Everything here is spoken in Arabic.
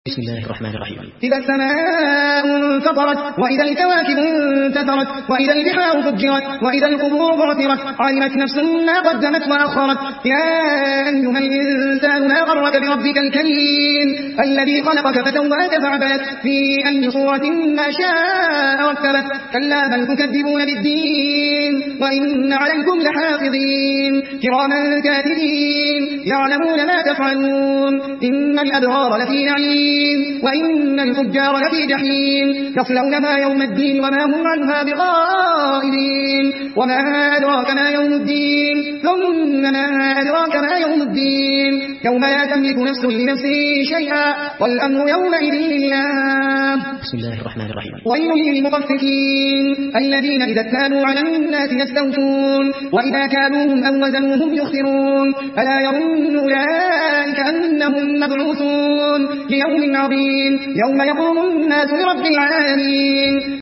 بسم الله الرحمن الرحيم. إذا السماء انفطرت وإذا الكواكب انتثرت وإذا البحار فجرت وإذا القبور بعثرت علمت نفس ما قدمت وأخرت. يا أيها الإنسان ما غرك بربك الكريم الذي خلقك فسواك فعدلك في أي صورة ما شاء ركبك. كلا بل تكذبون بالدين وإن عليكم لحافظين كراما كاتبين يعلمون ما تفعلون. إن الأبرار لفي نعيم وإن الفجار لفي جحيم يصلونها يوم الدين وما هم عنها بغائبين. وما أدراك ما يوم الدين ثم ما أدراك ما يوم الدين يوم لا تملك نفس لنفس شيئا والأمر يومئذ لله. بسم الله الرحمن الرحيم. ويل للمطففين الذين إذا اكتالوا على الناس يستوفون وإذا كالوهم أو وزنوهم يخسرون. ألا يظن أولئك أنهم مبعوثون ليوم عظيم يوم يقوم الناس لرب العالمين.